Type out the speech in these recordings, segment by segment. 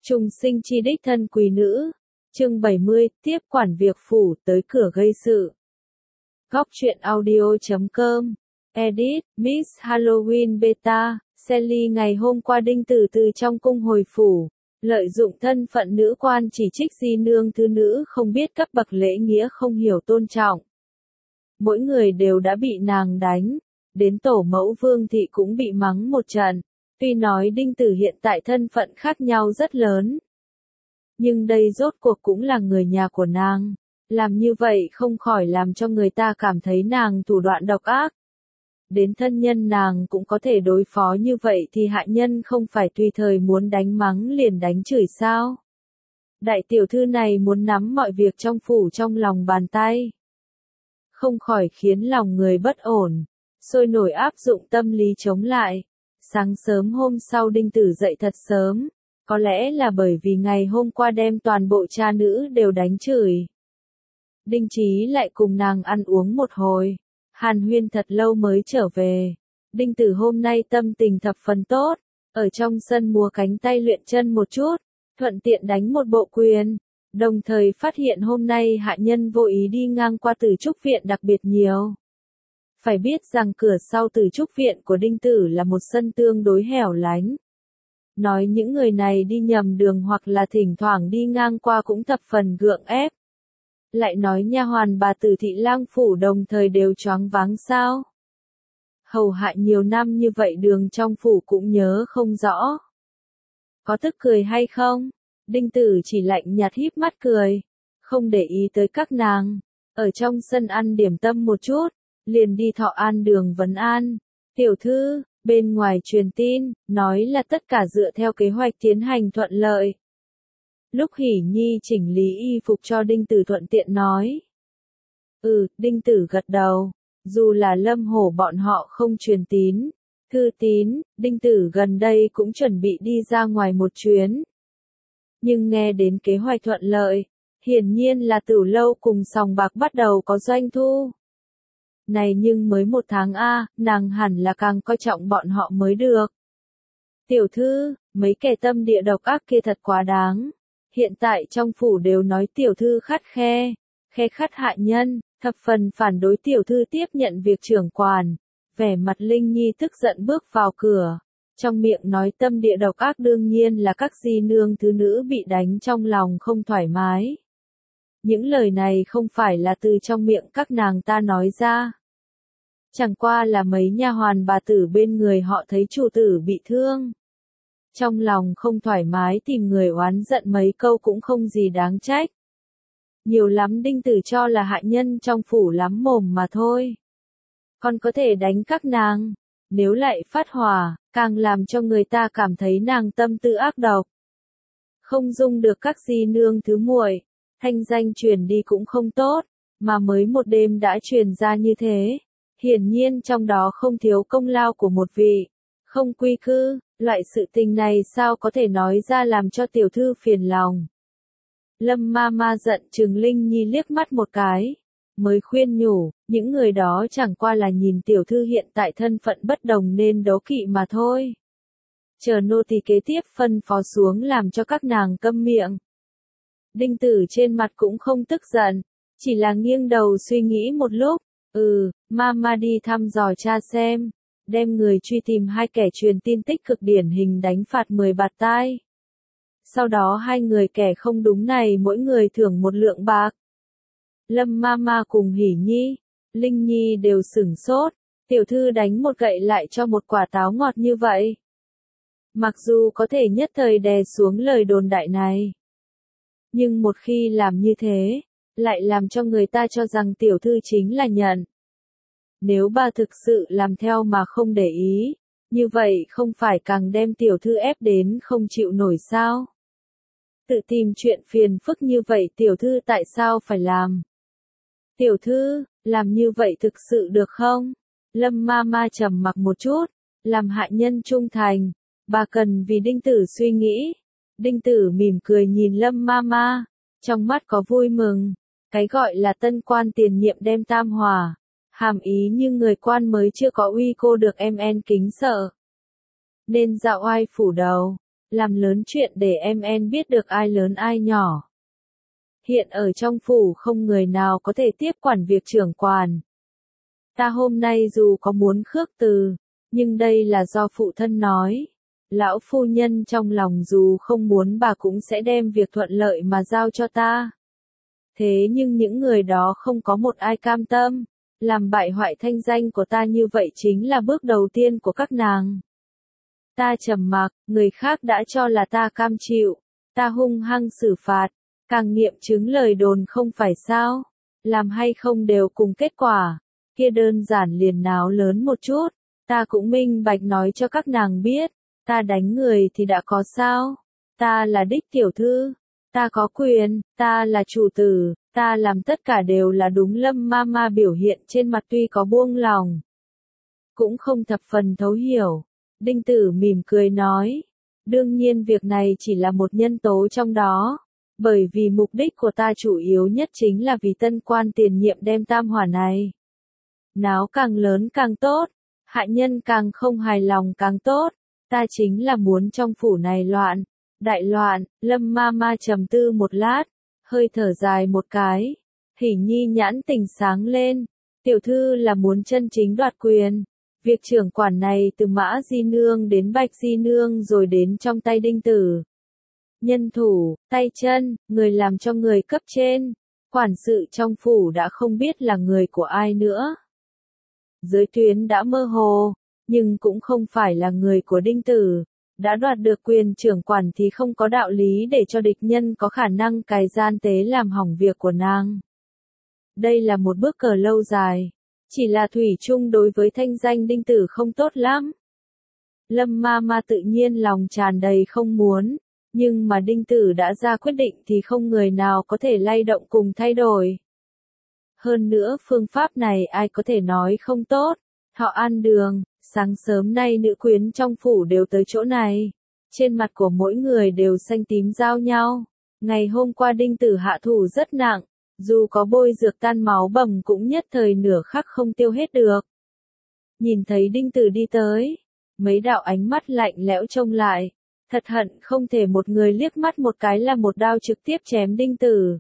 Trùng sinh chi đích thân quý nữ. Chương 70, tiếp quản việc phủ tới cửa gây sự. Góc truyện audio.com. Edit, Miss Halloween Beta, Sally ngày hôm qua Đinh Tử từ trong cung hồi phủ, lợi dụng thân phận nữ quan chỉ trích di nương thứ nữ không biết cấp bậc lễ nghĩa không hiểu tôn trọng. Mỗi người đều đã bị nàng đánh, đến tổ mẫu Vương Thị cũng bị mắng một trận. Tuy nói Đinh Tử hiện tại thân phận khác nhau rất lớn, nhưng đây rốt cuộc cũng là người nhà của nàng. Làm như vậy không khỏi làm cho người ta cảm thấy nàng thủ đoạn độc ác. Đến thân nhân nàng cũng có thể đối phó như vậy thì hạ nhân không phải tùy thời muốn đánh mắng liền đánh chửi sao? Đại tiểu thư này muốn nắm mọi việc trong phủ trong lòng bàn tay. Không khỏi khiến lòng người bất ổn, sôi nổi áp dụng tâm lý chống lại. Sáng sớm hôm sau Đinh Tử dậy thật sớm, có lẽ là bởi vì ngày hôm qua đem toàn bộ cha nữ đều đánh chửi. Đinh Chí lại cùng nàng ăn uống một hồi, hàn huyên thật lâu mới trở về. Đinh Tử hôm nay tâm tình thập phần tốt, ở trong sân múa cánh tay luyện chân một chút, thuận tiện đánh một bộ quyền, đồng thời phát hiện hôm nay hạ nhân vô ý đi ngang qua Tử Trúc Viện đặc biệt nhiều. Phải biết rằng cửa sau Tử Trúc Viện của Đinh Tử là một sân tương đối hẻo lánh. Nói những người này đi nhầm đường hoặc là thỉnh thoảng đi ngang qua cũng thập phần gượng ép. Lại nói nha hoàn bà Tử Thị Lang phủ đồng thời đều choáng váng sao? Hầu hạ nhiều năm như vậy đường trong phủ cũng nhớ không rõ. Có tức cười hay không? Đinh Tử chỉ lạnh nhạt híp mắt cười, không để ý tới các nàng, ở trong sân ăn điểm tâm một chút, liền đi Thọ An đường vấn an. Tiểu thư, bên ngoài truyền tin, nói là tất cả dựa theo kế hoạch tiến hành thuận lợi. Lúc Hỉ Nhi chỉnh lý y phục cho Đinh Tử thuận tiện nói. Đinh Tử gật đầu, dù là Lâm Hổ bọn họ không truyền tín, thư tín, Đinh Tử gần đây cũng chuẩn bị đi ra ngoài một chuyến. Nhưng nghe đến kế hoạch thuận lợi, hiển nhiên là Tử Lâu cùng sòng bạc bắt đầu có doanh thu. Này nhưng mới 1 tháng a, nàng hẳn là càng coi trọng bọn họ mới được. Tiểu thư, mấy kẻ tâm địa độc ác kia thật quá đáng. Hiện tại trong phủ đều nói tiểu thư khắt khe khắt hạ nhân, thập phần phản đối tiểu thư tiếp nhận việc trưởng quản. Vẻ mặt Linh Nhi tức giận bước vào cửa, trong miệng nói tâm địa độc ác đương nhiên là các di nương thứ nữ bị đánh trong lòng không thoải mái. Những lời này không phải là từ trong miệng các nàng ta nói ra. Chẳng qua là mấy nha hoàn bà tử bên người họ thấy chủ tử bị thương. Trong lòng không thoải mái tìm người oán giận mấy câu cũng không gì đáng trách. Nhiều lắm Đinh Tử cho là hạ nhân trong phủ lắm mồm mà thôi. Còn có thể đánh các nàng, nếu lại phát hỏa, càng làm cho người ta cảm thấy nàng tâm tư ác độc. Không dung được các di nương thứ muội, thanh danh truyền đi cũng không tốt, mà mới một đêm đã truyền ra như thế. Hiển nhiên trong đó không thiếu công lao của một vị, không quy cư, loại sự tình này sao có thể nói ra làm cho tiểu thư phiền lòng. Lâm ma ma giận chừng Linh Nhi liếc mắt một cái, mới khuyên nhủ, những người đó chẳng qua là nhìn tiểu thư hiện tại thân phận bất đồng nên đố kỵ mà thôi. Chờ nô tỳ kế tiếp phân phó xuống làm cho các nàng câm miệng. Đinh Tử trên mặt cũng không tức giận, chỉ là nghiêng đầu suy nghĩ một lúc. Mama đi thăm dò cha xem, đem người truy tìm 2 kẻ truyền tin tích cực điển hình đánh phạt 10 bạt tai. Sau đó 2 người kẻ không đúng này mỗi người thưởng 1 lượng bạc. Lâm Mama cùng Hỉ Nhi, Linh Nhi đều sửng sốt, tiểu thư đánh một gậy lại cho một quả táo ngọt như vậy. Mặc dù có thể nhất thời đè xuống lời đồn đại này, nhưng một khi làm như thế, lại làm cho người ta cho rằng tiểu thư chính là nhận. Nếu bà thực sự làm theo mà không để ý, như vậy không phải càng đem tiểu thư ép đến không chịu nổi sao? Tự tìm chuyện phiền phức như vậy tiểu thư tại sao phải làm? Tiểu thư, làm như vậy thực sự được không? Lâm ma ma trầm mặc một chút, làm hạ nhân trung thành, bà cần vì Đinh Tử suy nghĩ. Đinh Tử mỉm cười nhìn Lâm ma ma, trong mắt có vui mừng. Cái gọi là tân quan tiền nhiệm đem tam hòa, hàm ý như người quan mới chưa có uy cô được em kính sợ. Nên dạo oai phủ đầu, làm lớn chuyện để em biết được ai lớn ai nhỏ. Hiện ở trong phủ không người nào có thể tiếp quản việc trưởng quản. Ta hôm nay dù có muốn khước từ, nhưng đây là do phụ thân nói. Lão phu nhân trong lòng dù không muốn bà cũng sẽ đem việc thuận lợi mà giao cho ta. Thế nhưng những người đó không có một ai cam tâm, làm bại hoại thanh danh của ta như vậy chính là bước đầu tiên của các nàng. Ta trầm mặc, người khác đã cho là ta cam chịu, ta hung hăng xử phạt, càng nghiệm chứng lời đồn không phải sao, làm hay không đều cùng kết quả, kia đơn giản liền náo lớn một chút, ta cũng minh bạch nói cho các nàng biết, ta đánh người thì đã có sao, ta là đích tiểu thư, ta có quyền, ta là chủ tử, ta làm tất cả đều là đúng. Lâm Mama biểu hiện trên mặt tuy có buông lòng, cũng không thập phần thấu hiểu. Đinh Tử mỉm cười nói, đương nhiên việc này chỉ là một nhân tố trong đó, bởi vì mục đích của ta chủ yếu nhất chính là vì tân quan tiền nhiệm đem tam hỏa này. Náo càng lớn càng tốt, hạ nhân càng không hài lòng càng tốt, ta chính là muốn trong phủ này loạn, đại loạn. Lâm Mama trầm tư một lát, hơi thở dài một cái, Hỉ Nhi nhãn tình sáng lên, tiểu thư là muốn chân chính đoạt quyền. Việc trưởng quản này từ Mã Di Nương đến Bạch Di Nương rồi đến trong tay Đinh Tử. Nhân thủ, tay chân, người làm cho người cấp trên, quản sự trong phủ đã không biết là người của ai nữa. Giới tuyến đã mơ hồ, nhưng cũng không phải là người của Đinh Tử. Đã đoạt được quyền trưởng quản thì không có đạo lý để cho địch nhân có khả năng cài gian tế làm hỏng việc của nàng. Đây là một bước cờ lâu dài. Chỉ là thủy chung đối với thanh danh Đinh Tử không tốt lắm. Lâm Mama tự nhiên lòng tràn đầy không muốn, nhưng mà Đinh Tử đã ra quyết định thì không người nào có thể lay động cùng thay đổi. Hơn nữa phương pháp này ai có thể nói không tốt. Thọ An Đường, sáng sớm nay nữ quyến trong phủ đều tới chỗ này. Trên mặt của mỗi người đều xanh tím giao nhau. Ngày hôm qua Đinh Tử hạ thủ rất nặng. Dù có bôi dược tan máu bầm cũng nhất thời nửa khắc không tiêu hết được. Nhìn thấy Đinh Tử đi tới, mấy đạo ánh mắt lạnh lẽo trông lại, thật hận không thể một người liếc mắt một cái là một đao trực tiếp chém Đinh Tử.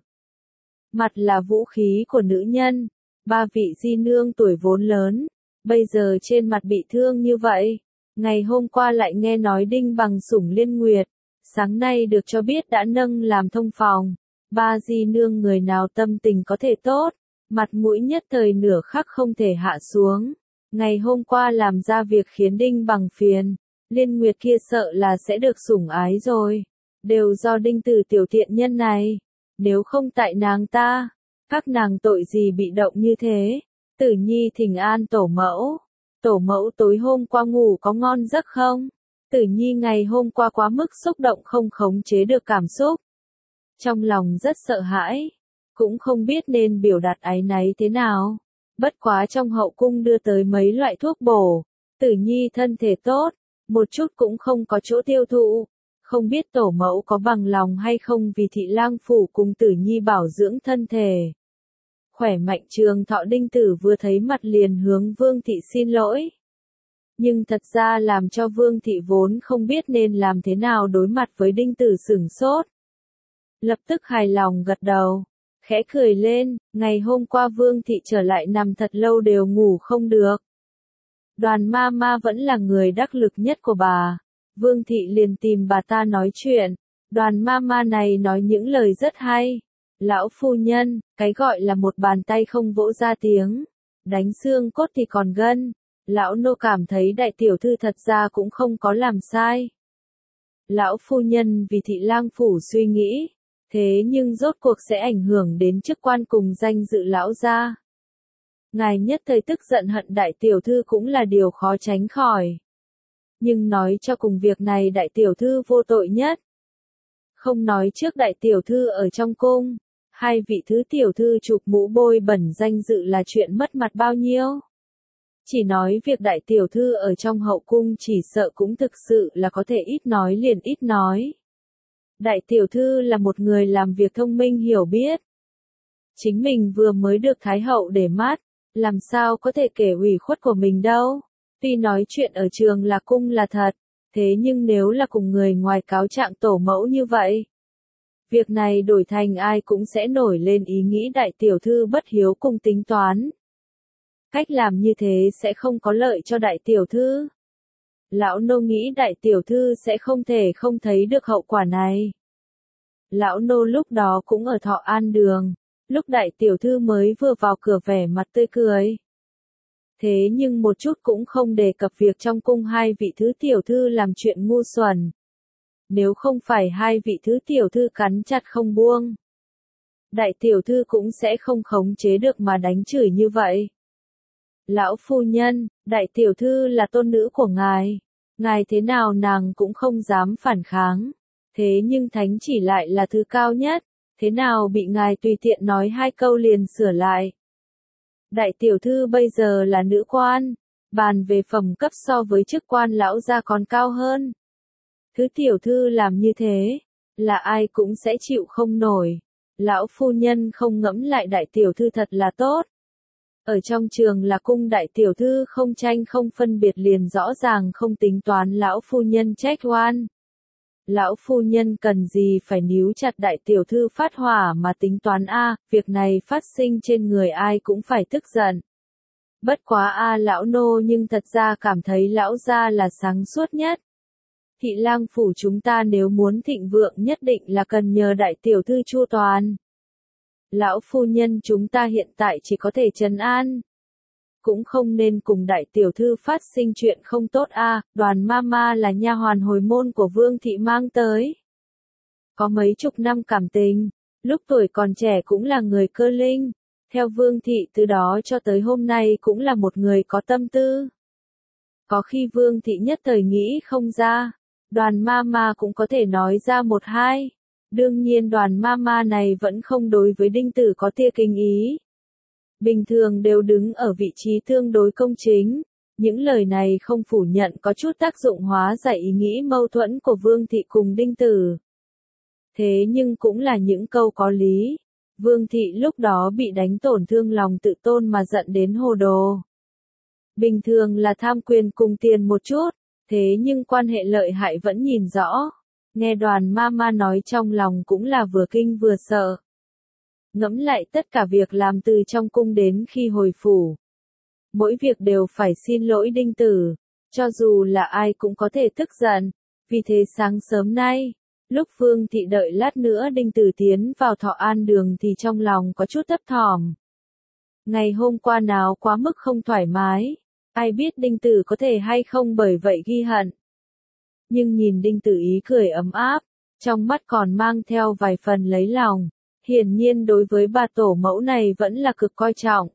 Mặt là vũ khí của nữ nhân, ba vị di nương tuổi vốn lớn, bây giờ trên mặt bị thương như vậy. Ngày hôm qua lại nghe nói Đinh Bằng sủng Liên Nguyệt, sáng nay được cho biết đã nâng làm thông phòng. Ba di nương người nào tâm tình có thể tốt, mặt mũi nhất thời nửa khắc không thể hạ xuống. Ngày hôm qua làm ra việc khiến Đinh Bằng phiền, Liên Nguyệt kia sợ là sẽ được sủng ái rồi. Đều do Đinh Tử tiểu tiện nhân này, nếu không tại nàng ta, các nàng tội gì bị động như thế. Tử Nhi thỉnh an tổ mẫu. Tổ mẫu tối hôm qua ngủ có ngon giấc không? Tử Nhi ngày hôm qua quá mức xúc động không khống chế được cảm xúc. Trong lòng rất sợ hãi, cũng không biết nên biểu đạt áy náy thế nào. Bất quá trong hậu cung đưa tới mấy loại thuốc bổ, Tử Nhi thân thể tốt, một chút cũng không có chỗ tiêu thụ. Không biết tổ mẫu có bằng lòng hay không vì thị lang phủ cùng Tử Nhi bảo dưỡng thân thể. Khỏe mạnh trường thọ. Đinh Tử vừa thấy mặt liền hướng Vương thị xin lỗi. Nhưng thật ra làm cho Vương thị vốn không biết nên làm thế nào đối mặt với Đinh Tử sửng sốt. Lập tức hài lòng gật đầu, khẽ cười lên, ngày hôm qua Vương thị trở lại nằm thật lâu đều ngủ không được. Đoàn Mama vẫn là người đắc lực nhất của bà. Vương thị liền tìm bà ta nói chuyện. Đoàn Mama này nói những lời rất hay. Lão phu nhân, cái gọi là một bàn tay không vỗ ra tiếng, đánh xương cốt thì còn gân. Lão nô cảm thấy đại tiểu thư thật ra cũng không có làm sai. Lão phu nhân vì thị lang phủ suy nghĩ, thế nhưng rốt cuộc sẽ ảnh hưởng đến chức quan cùng danh dự lão gia. Ngài nhất thời tức giận hận đại tiểu thư cũng là điều khó tránh khỏi. Nhưng nói cho cùng việc này đại tiểu thư vô tội nhất. Không nói trước đại tiểu thư ở trong cung, hai vị thứ tiểu thư chụp mũ bôi bẩn danh dự là chuyện mất mặt bao nhiêu. Chỉ nói việc đại tiểu thư ở trong hậu cung chỉ sợ cũng thực sự là có thể ít nói liền ít nói. Đại tiểu thư là một người làm việc thông minh hiểu biết. Chính mình vừa mới được Thái hậu để mắt, làm sao có thể kể ủy khuất của mình đâu. Tuy nói chuyện ở Trường Lạc cung là thật, Thế nhưng nếu là cùng người ngoài cáo trạng tổ mẫu như vậy, việc này đổi thành ai cũng sẽ nổi lên ý nghĩ đại tiểu thư bất hiếu cùng tính toán. Cách làm như thế sẽ không có lợi cho đại tiểu thư. Lão nô nghĩ đại tiểu thư sẽ không thể không thấy được hậu quả này. Lão nô lúc đó cũng ở Thọ An Đường, lúc đại tiểu thư mới vừa vào cửa vẻ mặt tươi cười. Thế nhưng một chút cũng không đề cập việc trong cung hai vị thứ tiểu thư làm chuyện ngu xuẩn. Nếu không phải hai vị thứ tiểu thư cắn chặt không buông, đại tiểu thư cũng sẽ không khống chế được mà đánh chửi như vậy. Lão phu nhân, đại tiểu thư là tôn nữ của ngài thế nào nàng cũng không dám phản kháng. Thế nhưng thánh chỉ lại là thứ cao nhất, thế nào bị ngài tùy tiện nói hai câu liền sửa lại. Đại tiểu thư bây giờ là nữ quan, bàn về phẩm cấp so với chức quan lão gia còn cao hơn. Thứ tiểu thư làm như thế, là ai cũng sẽ chịu không nổi. Lão phu nhân không ngẫm lại đại tiểu thư thật là tốt. Ở trong trường là cung đại tiểu thư không tranh không phân biệt liền rõ ràng không tính toán lão phu nhân trách oan. Lão phu nhân cần gì phải níu chặt đại tiểu thư phát hỏa mà tính toán việc này phát sinh trên người ai cũng phải tức giận. Bất quá lão nô nhưng thật ra cảm thấy lão gia là sáng suốt nhất. Thị lang phủ chúng ta nếu muốn thịnh vượng nhất định là cần nhờ đại tiểu thư chu toàn. Lão phu nhân chúng ta hiện tại chỉ có thể trấn an. Cũng không nên cùng đại tiểu thư phát sinh chuyện không tốt Đoàn mama là nha hoàn hồi môn của Vương thị mang tới. Có mấy chục năm cảm tình, lúc tuổi còn trẻ cũng là người cơ linh. Theo Vương thị từ đó cho tới hôm nay cũng là một người có tâm tư. Có khi Vương thị nhất thời nghĩ không ra, Đoàn mama cũng có thể nói ra một hai. Đương nhiên Đoàn mama này vẫn không đối với Đinh Tử có tia kinh ý. Bình thường đều đứng ở vị trí tương đối công chính, những lời này không phủ nhận có chút tác dụng hóa giải ý nghĩ mâu thuẫn của Vương thị cùng Đinh Tử. Thế nhưng cũng là những câu có lý. Vương thị lúc đó bị đánh tổn thương lòng tự tôn mà giận đến hồ đồ. Bình thường là tham quyền cùng tiền một chút, thế nhưng quan hệ lợi hại vẫn nhìn rõ. Nghe Đoàn mama nói trong lòng cũng là vừa kinh vừa sợ. Ngẫm lại tất cả việc làm từ trong cung đến khi hồi phủ. Mỗi việc đều phải xin lỗi Đinh Tử, cho dù là ai cũng có thể tức giận. Vì thế sáng sớm nay, lúc Vương thị đợi lát nữa Đinh Tử tiến vào Thọ An Đường thì trong lòng có chút thấp thỏm. Ngày hôm qua nào quá mức không thoải mái, ai biết Đinh Tử có thể hay không bởi vậy ghi hận. Nhưng nhìn Đinh Tử ý cười ấm áp, trong mắt còn mang theo vài phần lấy lòng. Hiển nhiên đối với bà tổ mẫu này vẫn là cực coi trọng.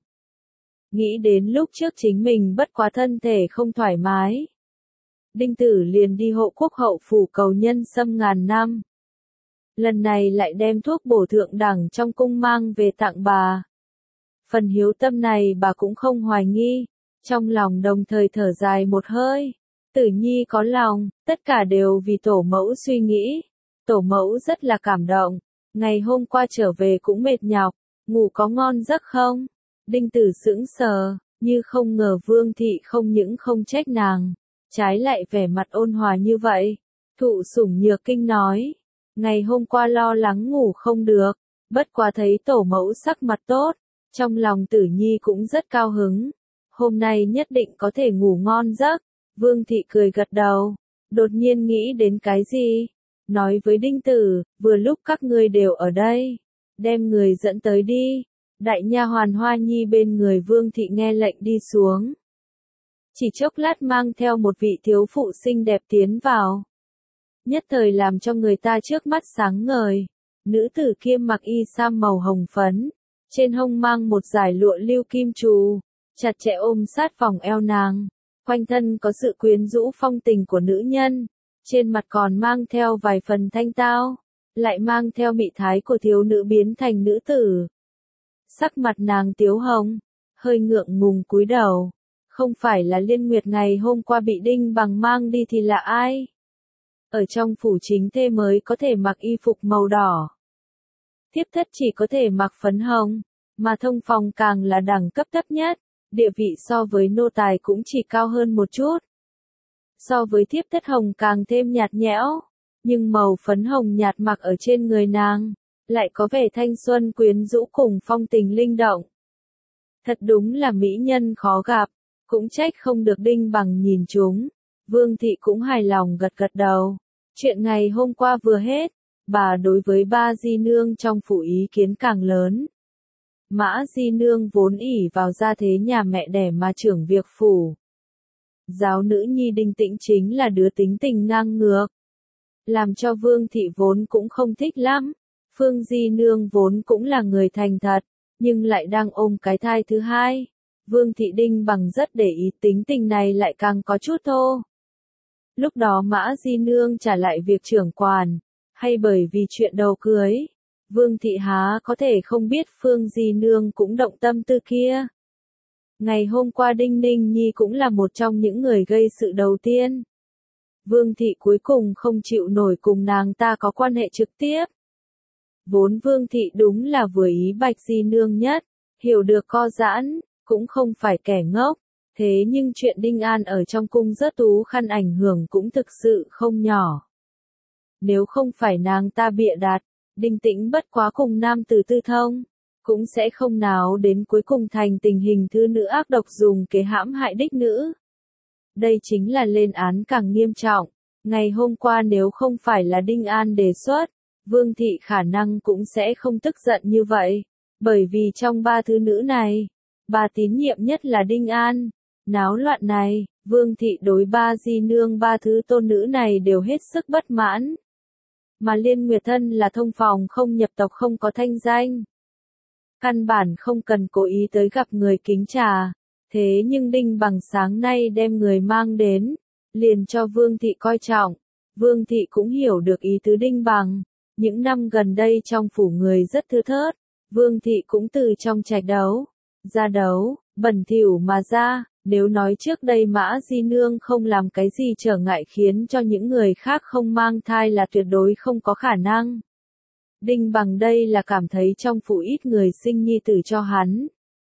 Nghĩ đến lúc trước chính mình bất quá thân thể không thoải mái. Đinh Tử liền đi hộ quốc hậu phủ cầu nhân sâm ngàn năm. Lần này lại đem thuốc bổ thượng đẳng trong cung mang về tặng bà. Phần hiếu tâm này bà cũng không hoài nghi, trong lòng đồng thời thở dài một hơi. Tử nhi có lòng, tất cả đều vì tổ mẫu suy nghĩ. Tổ mẫu rất là cảm động. Ngày hôm qua trở về cũng mệt nhọc, ngủ có ngon giấc không? Đinh Tử sững sờ, như không ngờ Vương thị không những không trách nàng, trái lại vẻ mặt ôn hòa như vậy. Thụ Sủng Nhược Kinh nói, ngày hôm qua lo lắng ngủ không được, bất quá thấy tổ mẫu sắc mặt tốt, trong lòng Tử nhi cũng rất cao hứng. Hôm nay nhất định có thể ngủ ngon giấc. Vương thị cười gật đầu, đột nhiên nghĩ đến cái gì? Nói với Đinh Tử, vừa lúc các ngươi đều ở đây, đem người dẫn tới đi. Đại nha hoàn Hoa Nhi bên người Vương thị nghe lệnh đi xuống. Chỉ chốc lát mang theo một vị thiếu phụ xinh đẹp tiến vào. Nhất thời làm cho người ta trước mắt sáng ngời. Nữ tử kia mặc y sam màu hồng phấn, trên hông mang một dải lụa lưu kim trù, chặt chẽ ôm sát vòng eo nàng. Quanh thân có sự quyến rũ phong tình của nữ nhân. Trên mặt còn mang theo vài phần thanh tao, lại mang theo mị thái của thiếu nữ biến thành nữ tử. Sắc mặt nàng tiếu hồng, hơi ngượng ngùng cúi đầu. Không phải là Liên Nguyệt ngày hôm qua bị Đinh Bằng mang đi thì là ai? Ở trong phủ chính thê mới có thể mặc y phục màu đỏ. Thiếp thất chỉ có thể mặc phấn hồng, mà thông phòng càng là đẳng cấp thấp nhất, địa vị so với nô tài cũng chỉ cao hơn một chút. so với thiếp thất hồng càng thêm nhạt nhẽo, nhưng màu phấn hồng nhạt mặc ở trên người nàng, lại có vẻ thanh xuân quyến rũ cùng phong tình linh động. Thật đúng là mỹ nhân khó gặp, cũng trách không được Đinh Bằng nhìn chúng. Vương thị cũng hài lòng gật gật đầu. Chuyện ngày hôm qua vừa hết, bà đối với ba di nương trong phủ ý kiến càng lớn. Mã di nương vốn ỷ vào gia thế nhà mẹ đẻ mà trưởng việc phủ. Giáo nữ nhi Đinh Tĩnh chính là đứa tính tình ngang ngược, làm cho Vương thị vốn cũng không thích lắm. Phương di nương vốn cũng là người thành thật, nhưng lại đang ôm cái thai thứ hai. Vương thị Đinh Bằng rất để ý, tính tình này lại càng có chút thô. Lúc đó Mã di nương trả lại việc trưởng quản, hay bởi vì chuyện đầu cưới, Vương thị há có thể không biết Phương di nương cũng động tâm tư kia. Ngày hôm qua Đinh Ninh Nhi cũng là một trong những người gây sự đầu tiên. Vương thị cuối cùng không chịu nổi cùng nàng ta có quan hệ trực tiếp. Vốn Vương thị đúng là vừa ý Bạch di nương nhất, hiểu được co giãn, cũng không phải kẻ ngốc. Thế nhưng chuyện Đinh An ở trong cung rớt tú khăn ảnh hưởng cũng thực sự không nhỏ. Nếu không phải nàng ta bịa đặt, Đinh Tĩnh bất quá cùng nam tử tư thông, cũng sẽ không nào đến cuối cùng thành tình hình thư nữ ác độc dùng kế hãm hại đích nữ. Đây chính là lên án càng nghiêm trọng. Ngày hôm qua nếu không phải là Đinh An đề xuất, Vương thị khả năng cũng sẽ không tức giận như vậy, bởi vì trong ba thứ nữ này, bà tín nhiệm nhất là Đinh An. Náo loạn này, Vương thị đối ba di nương ba thứ tôn nữ này đều hết sức bất mãn. Mà Liên Nguyệt Thân là thông phòng không nhập tộc không có thanh danh. Căn bản không cần cố ý tới gặp người kính trà. Thế nhưng Đinh Bằng sáng nay đem người mang đến, liền cho Vương thị coi trọng. Vương thị cũng hiểu được ý tứ Đinh Bằng. Những năm gần đây trong phủ người rất thưa thớt, Vương thị cũng từ trong trạch đấu, ra đấu, bẩn thỉu mà ra. Nếu nói trước đây Mã di nương không làm cái gì trở ngại khiến cho những người khác không mang thai là tuyệt đối không có khả năng. Đinh Bằng đây là cảm thấy trong phủ ít người sinh nhi tử cho hắn.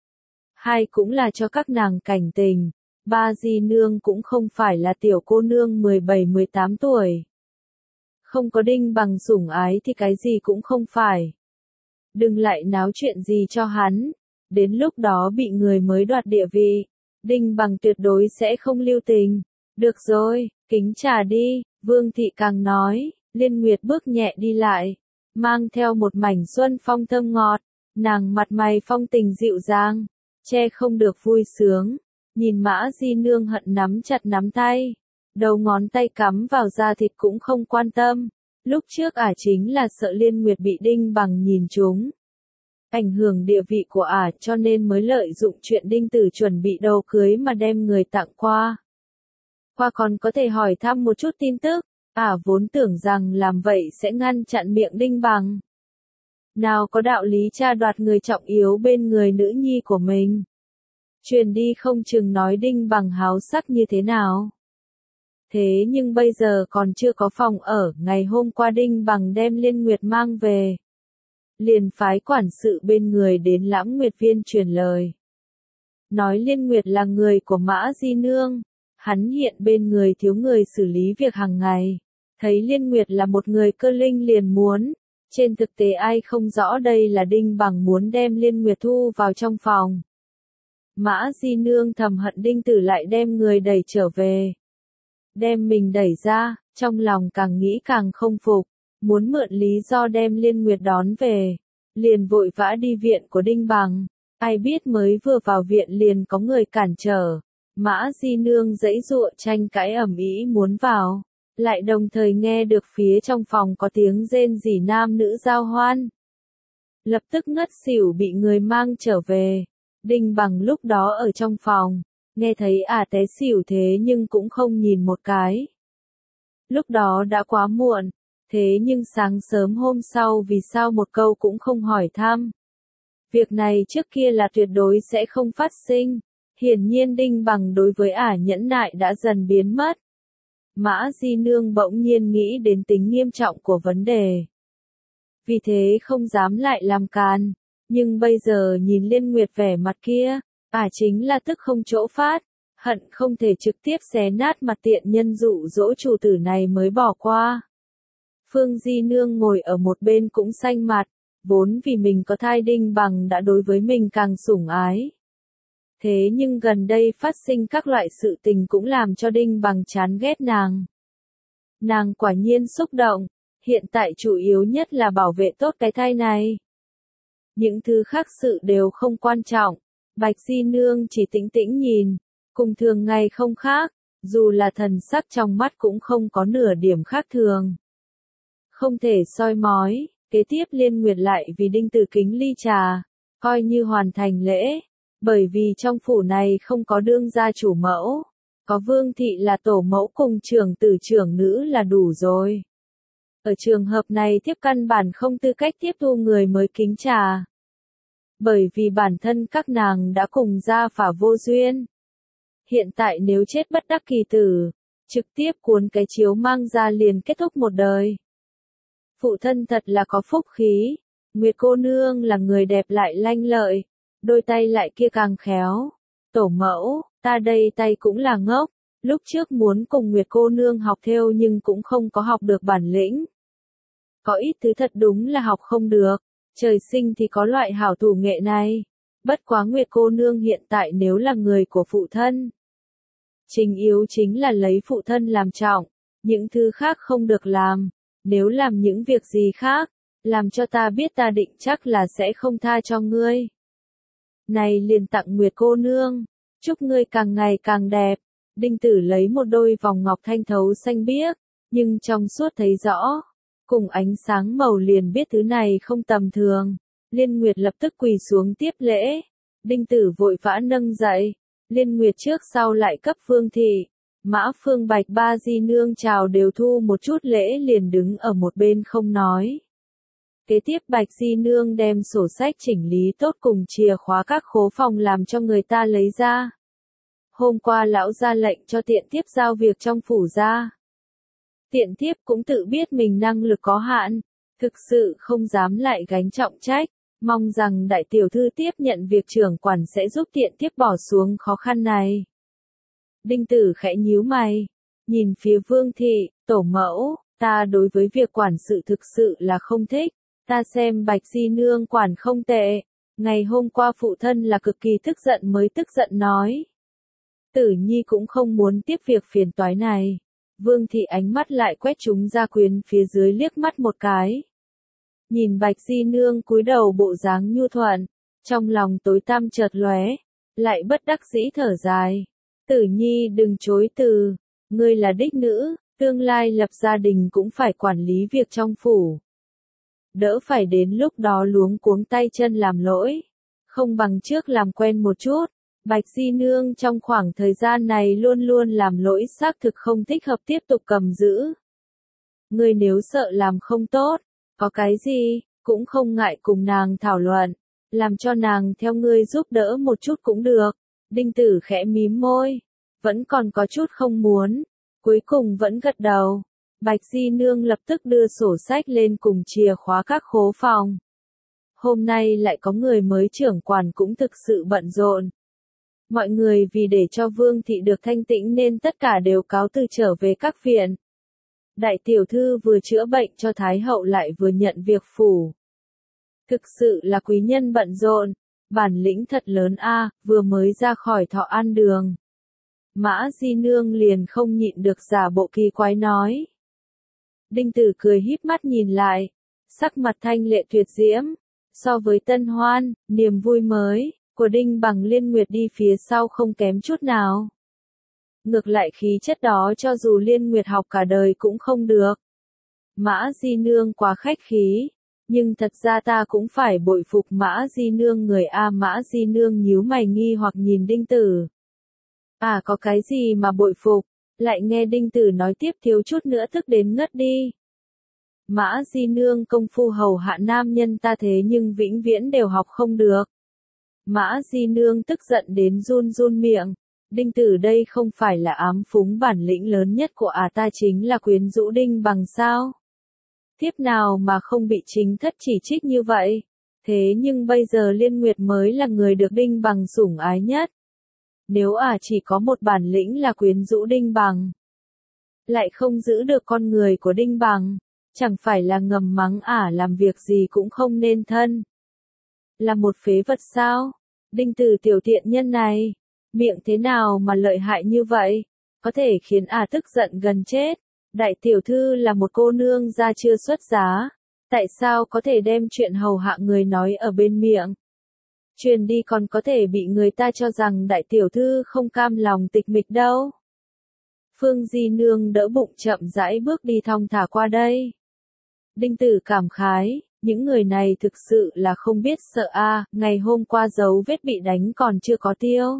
Hai cũng là cho các nàng cảnh tình, ba di nương cũng không phải là tiểu cô nương 17-18 tuổi. Không có Đinh Bằng sủng ái thì cái gì cũng không phải. Đừng lại náo chuyện gì cho hắn, đến lúc đó bị người mới đoạt địa vị. Đinh Bằng tuyệt đối sẽ không lưu tình. Được rồi, kính trà đi, Vương thị càng nói, Liên Nguyệt bước nhẹ đi lại, mang theo một mảnh xuân phong thơm ngọt, nàng mặt mày phong tình dịu dàng, che không được vui sướng, nhìn Mã di nương hận nắm chặt nắm tay, đầu ngón tay cắm vào da thịt cũng không quan tâm, lúc trước chính là sợ Liên Nguyệt bị Đinh Bằng nhìn trúng. Ảnh hưởng địa vị của cho nên mới lợi dụng chuyện Đinh Tử chuẩn bị đầu cưới mà đem người tặng qua. Qua còn có thể hỏi thăm một chút tin tức, vốn tưởng rằng làm vậy sẽ ngăn chặn miệng Đinh Bằng. Nào có đạo lý cha đoạt người trọng yếu bên người nữ nhi của mình. Truyền đi không chừng nói Đinh Bằng háo sắc như thế nào. Thế nhưng bây giờ còn chưa có phòng ở, ngày hôm qua Đinh Bằng đem Liên Nguyệt mang về. Liền phái quản sự bên người đến Lãm Nguyệt Viên truyền lời. Nói Liên Nguyệt là người của Mã di nương, hắn hiện bên người thiếu người xử lý việc hàng ngày. Thấy Liên Nguyệt là một người cơ linh liền muốn, trên thực tế ai không rõ đây là Đinh Bằng muốn đem Liên Nguyệt thu vào trong phòng. Mã di nương thầm hận Đinh Tử lại đem người đẩy trở về. Đem mình đẩy ra, trong lòng càng nghĩ càng không phục. Muốn mượn lý do đem Liên Nguyệt đón về, liền vội vã đi viện của Đinh Bằng, ai biết mới vừa vào viện liền có người cản trở, Mã di nương giãy giụa tranh cãi ầm ĩ muốn vào, lại đồng thời nghe được phía trong phòng có tiếng rên rỉ nam nữ giao hoan. Lập tức ngất xỉu bị người mang trở về, Đinh Bằng lúc đó ở trong phòng, nghe thấy té xỉu thế nhưng cũng không nhìn một cái. Lúc đó đã quá muộn. Thế nhưng sáng sớm hôm sau vì sao một câu cũng không hỏi thăm. Việc này trước kia là tuyệt đối sẽ không phát sinh. Hiển nhiên Đinh Bằng đối với nhẫn nại đã dần biến mất. Mã di nương bỗng nhiên nghĩ đến tính nghiêm trọng của vấn đề. Vì thế không dám lại làm càn. Nhưng bây giờ nhìn Liên Nguyệt vẻ mặt kia, chính là tức không chỗ phát. hận không thể trực tiếp xé nát mặt tiện nhân dụ dỗ chủ tử này mới bỏ qua. Phương Di Nương ngồi ở một bên cũng xanh mặt, vốn vì mình có thai Đinh Bằng đã đối với mình càng sủng ái. Thế nhưng gần đây phát sinh các loại sự tình cũng làm cho Đinh Bằng chán ghét nàng. Nàng quả nhiên xúc động, hiện tại chủ yếu nhất là bảo vệ tốt cái thai này. Những thứ khác sự đều không quan trọng, Bạch Di Nương chỉ tĩnh tĩnh nhìn, cùng thường ngày không khác, dù là thần sắc trong mắt cũng không có nửa điểm khác thường. Không thể soi mói, kế tiếp Liên Nguyệt lại vì Đinh Tử kính ly trà, coi như hoàn thành lễ, bởi vì trong phủ này không có đương gia chủ mẫu, có Vương thị là tổ mẫu cùng trưởng tử trưởng nữ là đủ rồi. Ở trường hợp này thiếp căn bản không tư cách tiếp thu người mới kính trà. Bởi vì bản thân các nàng đã cùng gia phả vô duyên. Hiện tại nếu chết bất đắc kỳ tử, trực tiếp cuốn cái chiếu mang ra liền kết thúc một đời. Phụ thân thật là có phúc khí, Nguyệt cô nương là người đẹp lại lanh lợi, đôi tay lại kia càng khéo. Tổ mẫu, ta đây tay cũng là ngốc, lúc trước muốn cùng Nguyệt cô nương học thêu nhưng cũng không có học được bản lĩnh. Có ít thứ thật đúng là học không được, trời sinh thì có loại hảo thủ nghệ này. Bất quá Nguyệt cô nương hiện tại nếu là người của phụ thân. Chính yếu chính là lấy phụ thân làm trọng, những thứ khác không được làm, nếu làm những việc gì khác, làm cho ta biết ta định chắc là sẽ không tha cho ngươi. Này liền tặng Nguyệt cô nương, chúc ngươi càng ngày càng đẹp. Đinh Tử lấy một đôi vòng ngọc thanh thấu xanh biếc, nhưng trong suốt thấy rõ, cùng ánh sáng màu liền biết thứ này không tầm thường. Liên Nguyệt lập tức quỳ xuống tiếp lễ, Đinh Tử vội vã nâng dậy, Liên Nguyệt trước sau lại cấp Phương thị, Mã Phương Bạch ba di nương chào đều thu một chút lễ liền đứng ở một bên không nói. Kế tiếp Bạch di nương đem sổ sách chỉnh lý tốt cùng chìa khóa các khố phòng làm cho người ta lấy ra. Hôm qua lão ra lệnh cho tiện tiếp giao việc trong phủ ra. Tiện tiếp cũng tự biết mình năng lực có hạn, thực sự không dám lại gánh trọng trách, mong rằng đại tiểu thư tiếp nhận việc trưởng quản sẽ giúp tiện tiếp bỏ xuống khó khăn này. Đinh Tử khẽ nhíu mày, nhìn phía Vương thị, tổ mẫu, ta đối với việc quản sự thực sự là không thích, ta xem Bạch di nương quản không tệ, ngày hôm qua phụ thân là cực kỳ tức giận mới tức giận nói. Tử Nhi cũng không muốn tiếp việc phiền toái này. Vương thị ánh mắt lại quét chúng gia quyến phía dưới liếc mắt một cái. Nhìn Bạch di nương cúi đầu bộ dáng nhu thuận, trong lòng tối tăm chợt lóe, lại bất đắc dĩ thở dài. Tử Nhi đừng chối từ, ngươi là đích nữ, tương lai lập gia đình cũng phải quản lý việc trong phủ. Đỡ phải đến lúc đó luống cuống tay chân làm lỗi, không bằng trước làm quen một chút. Bạch di nương trong khoảng thời gian này luôn luôn làm lỗi xác thực không thích hợp tiếp tục cầm giữ. Ngươi nếu sợ làm không tốt, có cái gì, cũng không ngại cùng nàng thảo luận, làm cho nàng theo ngươi giúp đỡ một chút cũng được. Đinh Tử khẽ mím môi, vẫn còn có chút không muốn, cuối cùng vẫn gật đầu. Bạch di nương lập tức đưa sổ sách lên cùng chìa khóa các khố phòng. Hôm nay lại có người mới trưởng quản cũng thực sự bận rộn. Mọi người vì để cho Vương thị được thanh tĩnh nên tất cả đều cáo từ trở về các viện. Đại tiểu thư vừa chữa bệnh cho Thái hậu lại vừa nhận việc phủ. Thực sự là quý nhân bận rộn, bản lĩnh thật lớn a, vừa mới ra khỏi Thọ An đường. Mã di nương liền không nhịn được giả bộ kỳ quái nói. Đinh Tử cười híp mắt nhìn lại, sắc mặt thanh lệ tuyệt diễm, so với tân hoan, niềm vui mới của Đinh Bằng Liên Nguyệt đi phía sau không kém chút nào. Ngược lại khí chất đó cho dù Liên Nguyệt học cả đời cũng không được. Mã di nương quá khách khí, nhưng thật ra ta cũng phải bội phục Mã di nương người a. Mã di nương nhíu mày nghi hoặc nhìn Đinh Tử. À có cái gì mà bội phục, lại nghe Đinh Tử nói tiếp thiếu chút nữa tức đến ngất đi. Mã di nương công phu hầu hạ nam nhân ta thế nhưng vĩnh viễn đều học không được. Mã di nương tức giận đến run run miệng. Đinh Tử đây không phải là ám phúng bản lĩnh lớn nhất của ta chính là quyến rũ Đinh Bằng sao? Tiếp nào mà không bị chính thất chỉ trích như vậy? Thế nhưng bây giờ Liên Nguyệt mới là người được Đinh Bằng sủng ái nhất. Nếu chỉ có một bản lĩnh là quyến rũ Đinh Bằng, lại không giữ được con người của Đinh Bằng, chẳng phải là ngầm mắng làm việc gì cũng không nên thân. Là một phế vật sao? Đinh Tử tiểu tiện nhân này, miệng thế nào mà lợi hại như vậy, có thể khiến tức giận gần chết. Đại tiểu thư là một cô nương gia chưa xuất giá, tại sao có thể đem chuyện hầu hạ người nói ở bên miệng? Truyền đi còn có thể bị người ta cho rằng đại tiểu thư không cam lòng tịch mịch đâu. Phương Di Nương đỡ bụng chậm rãi bước đi thong thả qua đây. Đinh Tử cảm khái, những người này thực sự là không biết sợ ngày hôm qua dấu vết bị đánh còn chưa có tiêu.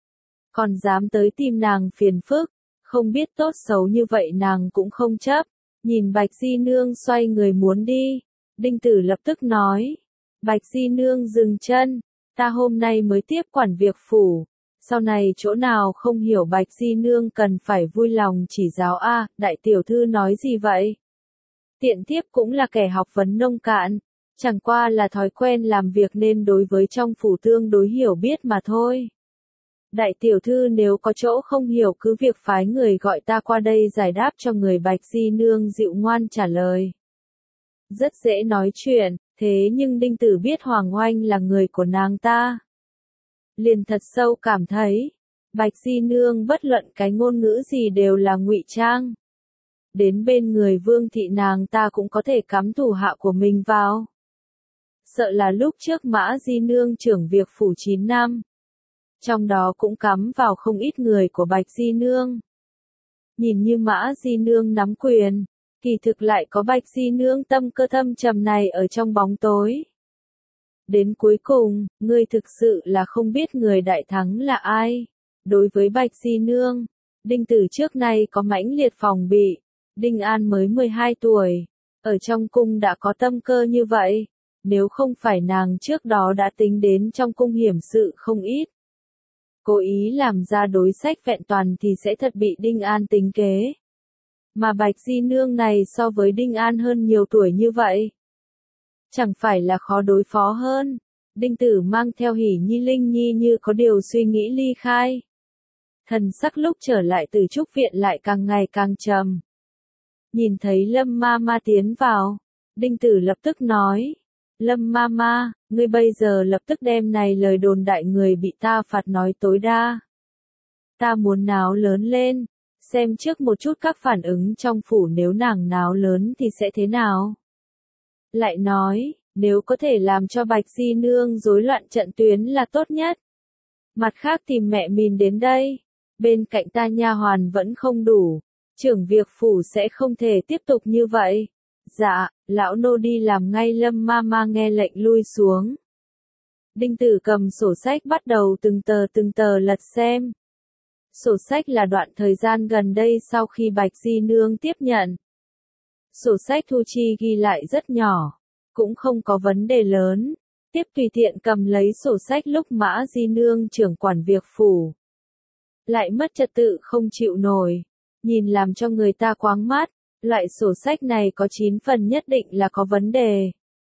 Còn dám tới tìm nàng phiền phức, không biết tốt xấu như vậy nàng cũng không chấp. Nhìn Bạch Di Nương xoay người muốn đi, Đinh Tử lập tức nói. Bạch Di Nương dừng chân, ta hôm nay mới tiếp quản việc phủ, sau này chỗ nào không hiểu Bạch Di Nương cần phải vui lòng chỉ giáo đại tiểu thư nói gì vậy? Tiện thiếp cũng là kẻ học vấn nông cạn, chẳng qua là thói quen làm việc nên đối với trong phủ tương đối hiểu biết mà thôi. Đại tiểu thư nếu có chỗ không hiểu cứ việc phái người gọi ta qua đây giải đáp cho người. Bạch Di Nương dịu ngoan trả lời. Rất dễ nói chuyện, thế nhưng Đinh Tử biết Hoàng Oanh là người của nàng ta. Liền thật sâu cảm thấy, Bạch Di Nương bất luận cái ngôn ngữ gì đều là ngụy trang. Đến bên người Vương thị nàng ta cũng có thể cắm thủ hạ của mình vào. Sợ là lúc trước Mã Di Nương trưởng việc phủ 9 năm. Trong đó cũng cắm vào không ít người của Bạch Di Nương. Nhìn như Mã Di Nương nắm quyền, kỳ thực lại có Bạch Di Nương tâm cơ thâm trầm này ở trong bóng tối. Đến cuối cùng, ngươi thực sự là không biết người đại thắng là ai. Đối với Bạch Di Nương, Đinh Tử trước nay có mãnh liệt phòng bị. Đinh An mới 12 tuổi, ở trong cung đã có tâm cơ như vậy. Nếu không phải nàng trước đó đã tính đến trong cung hiểm sự không ít. Cố ý làm ra đối sách vẹn toàn thì sẽ thật bị Đinh An tính kế. Mà Bạch Di Nương này so với Đinh An hơn nhiều tuổi như vậy. Chẳng phải là khó đối phó hơn. Đinh Tử mang theo Hỉ Nhi Linh Nhi như có điều suy nghĩ ly khai. Thần sắc lúc trở lại từ trúc viện lại càng ngày càng trầm. Nhìn thấy Lâm ma ma tiến vào, Đinh Tử lập tức nói. Lâm ma ma, ngươi bây giờ lập tức đem này lời đồn đại người bị ta phạt nói tối đa. Ta muốn náo lớn lên, xem trước một chút các phản ứng trong phủ, nếu nàng náo lớn thì sẽ thế nào. Lại nói, nếu có thể làm cho Bạch Di Nương rối loạn trận tuyến là tốt nhất. Mặt khác tìm mẹ mình đến đây, bên cạnh ta nha hoàn vẫn không đủ, trưởng việc phủ sẽ không thể tiếp tục như vậy. Dạ, lão nô đi làm ngay. Lâm ma ma nghe lệnh lui xuống. Đinh Tử cầm sổ sách bắt đầu từng tờ lật xem. Sổ sách là đoạn thời gian gần đây sau khi Bạch Di Nương tiếp nhận. Sổ sách thu chi ghi lại rất nhỏ, cũng không có vấn đề lớn. Tiếp tùy tiện cầm lấy sổ sách lúc Mã Di Nương trưởng quản việc phủ. Lại mất trật tự không chịu nổi, nhìn làm cho người ta quáng mắt. Loại sổ sách này có 9 phần nhất định là có vấn đề.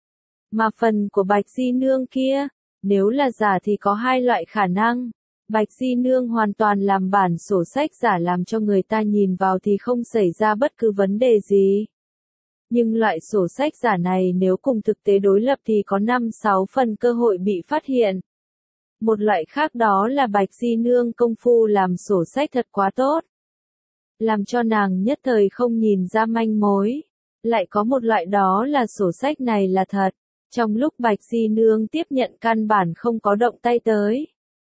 Mà phần của Bạch Di Nương kia, nếu là giả thì có 2 loại khả năng. Bạch Di Nương hoàn toàn làm bản sổ sách giả làm cho người ta nhìn vào thì không xảy ra bất cứ vấn đề gì. Nhưng loại sổ sách giả này nếu cùng thực tế đối lập thì có 5-6 phần cơ hội bị phát hiện. Một loại khác đó là Bạch Di Nương công phu làm sổ sách thật quá tốt, làm cho nàng nhất thời không nhìn ra manh mối. Lại có một loại đó là sổ sách này là thật, trong lúc Bạch Di Nương tiếp nhận căn bản không có động tay tới.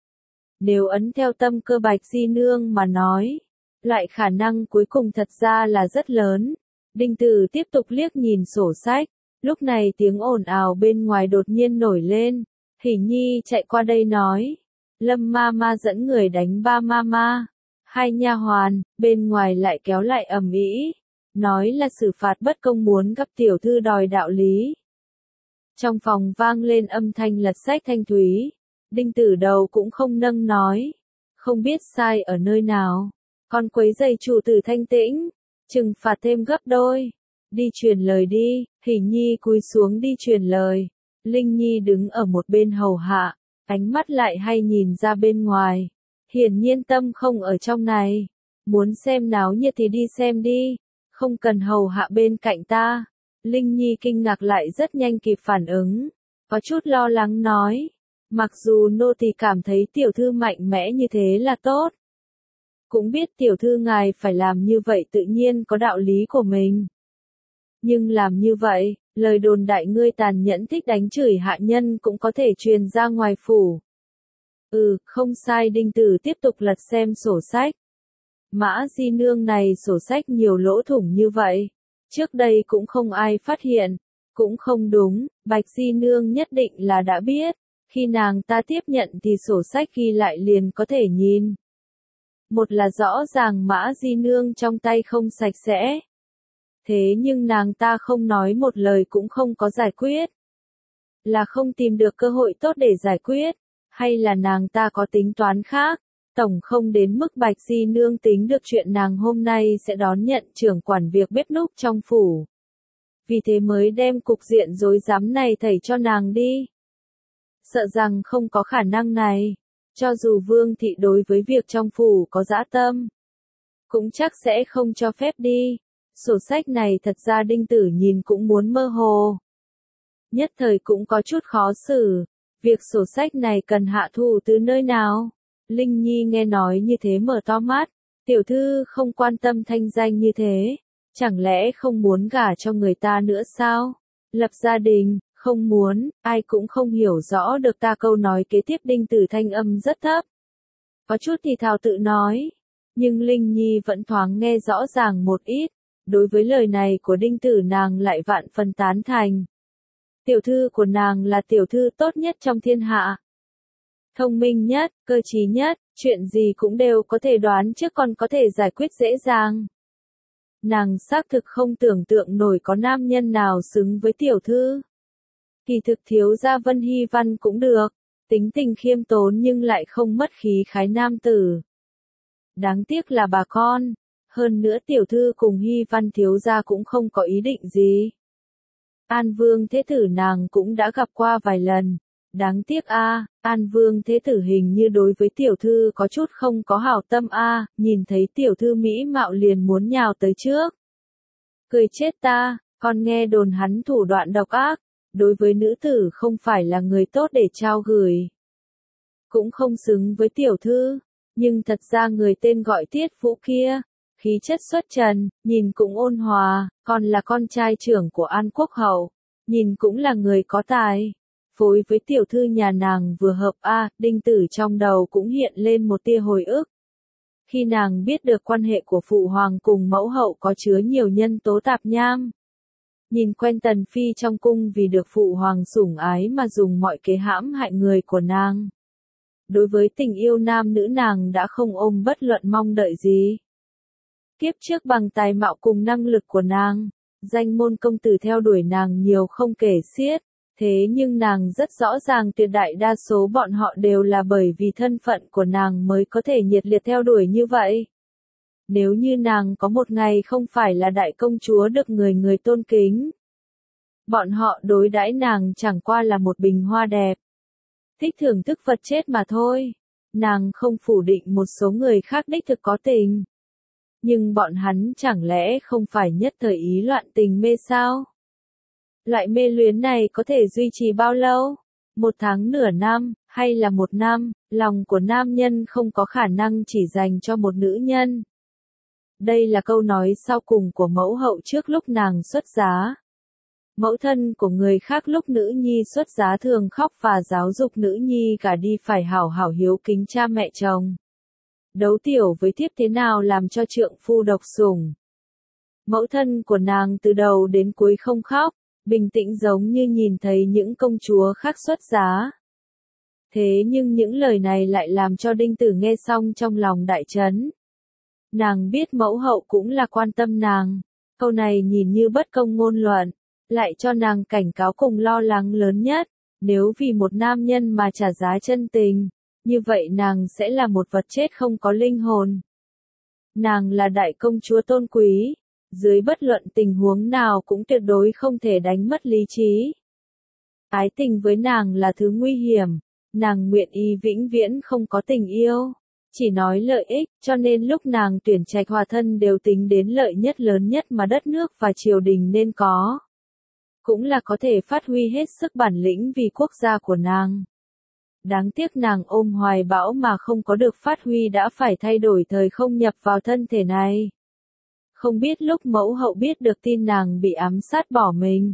Nếu ấn theo tâm cơ Bạch Di Nương mà nói, loại khả năng cuối cùng thật ra là rất lớn. Đinh Tử tiếp tục liếc nhìn sổ sách, lúc này tiếng ồn ào bên ngoài đột nhiên nổi lên. Hỉ Nhi chạy qua đây nói, Lâm ma ma dẫn người đánh ba ma ma. 2 nha hoàn, bên ngoài lại kéo lại ầm ĩ, nói là xử phạt bất công muốn gặp tiểu thư đòi đạo lý. Trong phòng vang lên âm thanh lật sách thanh thúy. Đinh Tử đầu cũng không nâng nói, không biết sai ở nơi nào, con quấy rầy chủ tử thanh tĩnh, trừng phạt thêm gấp đôi. Đi truyền lời đi. Hỉ Nhi cúi xuống đi truyền lời. Linh Nhi đứng ở một bên hầu hạ, ánh mắt lại hay nhìn ra bên ngoài. Hiển nhiên tâm không ở trong này. Muốn xem náo nhiệt thì đi xem đi, không cần hầu hạ bên cạnh ta. Linh Nhi kinh ngạc lại rất nhanh kịp phản ứng, có chút lo lắng nói. Mặc dù nô tỳ cảm thấy tiểu thư mạnh mẽ như thế là tốt. Cũng biết tiểu thư ngài phải làm như vậy tự nhiên có đạo lý của mình. Nhưng làm như vậy, lời đồn đại ngươi tàn nhẫn thích đánh chửi hạ nhân cũng có thể truyền ra ngoài phủ. Không sai. Đinh Tử tiếp tục lật xem sổ sách. Mã Di Nương này sổ sách nhiều lỗ thủng như vậy. Trước đây cũng không ai phát hiện. Cũng không đúng, Bạch Di Nương nhất định là đã biết. Khi nàng ta tiếp nhận thì sổ sách ghi lại liền có thể nhìn. Một là rõ ràng Mã Di Nương trong tay không sạch sẽ. Thế nhưng nàng ta không nói một lời cũng không có giải quyết. Là không tìm được cơ hội tốt để giải quyết, hay là nàng ta có tính toán khác, tổng không đến mức Bạch Di Nương tính được chuyện nàng hôm nay sẽ đón nhận trưởng quản việc bếp núc trong phủ. Vì thế mới đem cục diện rối rắm này thảy cho nàng đi. Sợ rằng không có khả năng này, cho dù Vương thị đối với việc trong phủ có dã tâm, cũng chắc sẽ không cho phép đi. Sổ sách này thật ra Đinh Tử nhìn cũng muốn mơ hồ. Nhất thời cũng có chút khó xử, việc sổ sách này cần hạ thủ từ nơi nào? Linh Nhi nghe nói như thế mở to mắt, tiểu thư không quan tâm thanh danh như thế, chẳng lẽ không muốn gả cho người ta nữa sao? Lập gia đình, không muốn, ai cũng không hiểu rõ được ta. Câu nói kế tiếp Đinh Tử thanh âm rất thấp, có chút thì thào tự nói, nhưng Linh Nhi vẫn thoáng nghe rõ ràng một ít. Đối với lời này của Đinh Tử nàng lại vạn phần tán thành. Tiểu thư của nàng là tiểu thư tốt nhất trong thiên hạ. Thông minh nhất, cơ trí nhất, chuyện gì cũng đều có thể đoán trước còn có thể giải quyết dễ dàng. Nàng xác thực không tưởng tượng nổi có nam nhân nào xứng với tiểu thư. Kỳ thực thiếu gia Vân Hy Văn cũng được, tính tình khiêm tốn nhưng lại không mất khí khái nam tử. Đáng tiếc là bà con. Hơn nữa tiểu thư cùng Hy Văn thiếu gia cũng không có ý định gì. An Vương thế tử nàng cũng đã gặp qua vài lần. Đáng tiếc An Vương thế tử hình như đối với tiểu thư có chút không có hảo tâm nhìn thấy tiểu thư mỹ mạo liền muốn nhào tới trước. Cười chết ta, còn nghe đồn hắn thủ đoạn độc ác, đối với nữ tử không phải là người tốt để trao gửi. Cũng không xứng với tiểu thư, nhưng thật ra người tên gọi Tiết Vũ kia, khí chất xuất trần, nhìn cũng ôn hòa, còn là con trai trưởng của An Quốc hậu, nhìn cũng là người có tài. Phối với tiểu thư nhà nàng vừa hợp Đinh Tử trong đầu cũng hiện lên một tia hồi ức. Khi nàng biết được quan hệ của phụ hoàng cùng mẫu hậu có chứa nhiều nhân tố tạp nham. Nhìn quen Tần Phi trong cung vì được phụ hoàng sủng ái mà dùng mọi kế hãm hại người của nàng. Đối với tình yêu nam nữ nàng đã không ôm bất luận mong đợi gì. Kiếp trước bằng tài mạo cùng năng lực của nàng, danh môn công tử theo đuổi nàng nhiều không kể xiết, thế nhưng nàng rất rõ ràng tuyệt đại đa số bọn họ đều là bởi vì thân phận của nàng mới có thể nhiệt liệt theo đuổi như vậy. Nếu như nàng có một ngày không phải là đại công chúa được người người tôn kính, bọn họ đối đãi nàng chẳng qua là một bình hoa đẹp, thích thưởng thức vật chết mà thôi. Nàng không phủ định một số người khác đích thực có tình. Nhưng bọn hắn chẳng lẽ không phải nhất thời ý loạn tình mê sao? Loại mê luyến này có thể duy trì bao lâu? 1 tháng nửa năm, hay là 1 năm? Lòng của nam nhân không có khả năng chỉ dành cho một nữ nhân. Đây là câu nói sau cùng của mẫu hậu trước lúc nàng xuất giá. Mẫu thân của người khác lúc nữ nhi xuất giá thường khóc và giáo dục nữ nhi cả đi phải hảo hảo hiếu kính cha mẹ chồng. Đấu tiểu với thiếp thế nào làm cho trượng phu độc sủng. Mẫu thân của nàng từ đầu đến cuối không khóc, bình tĩnh giống như nhìn thấy những công chúa khác xuất giá. Thế nhưng những lời này lại làm cho Đinh Tử nghe xong trong lòng đại chấn. Nàng biết mẫu hậu cũng là quan tâm nàng, câu này nhìn như bất công ngôn luận, lại cho nàng cảnh cáo cùng lo lắng lớn nhất, nếu vì một nam nhân mà trả giá chân tình, như vậy nàng sẽ là một vật chết không có linh hồn. Nàng là đại công chúa tôn quý, dưới bất luận tình huống nào cũng tuyệt đối không thể đánh mất lý trí. Ái tình với nàng là thứ nguy hiểm, nàng nguyện ý vĩnh viễn không có tình yêu. chỉ nói lợi ích, cho nên lúc nàng tuyển trạch hòa thân đều tính đến lợi nhất lớn nhất mà đất nước và triều đình nên có. Cũng là có thể phát huy hết sức bản lĩnh vì quốc gia của nàng. Đáng tiếc nàng ôm hoài bão mà không có được phát huy đã phải thay đổi thời không nhập vào thân thể này. Không biết lúc mẫu hậu biết được tin nàng bị ám sát bỏ mình.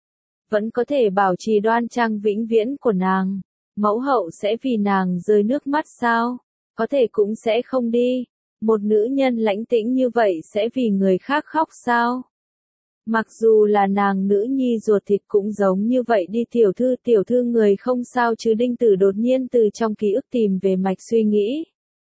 Vẫn có thể bảo trì đoan trang vĩnh viễn của nàng. Mẫu hậu sẽ vì nàng rơi nước mắt sao? Có thể cũng sẽ không đi. Một nữ nhân lãnh tĩnh như vậy sẽ vì người khác khóc sao? Mặc dù là nàng nữ nhi ruột thịt cũng giống như vậy đi tiểu thư người không sao chứ. Đinh Tử đột nhiên từ trong ký ức tìm về mạch suy nghĩ.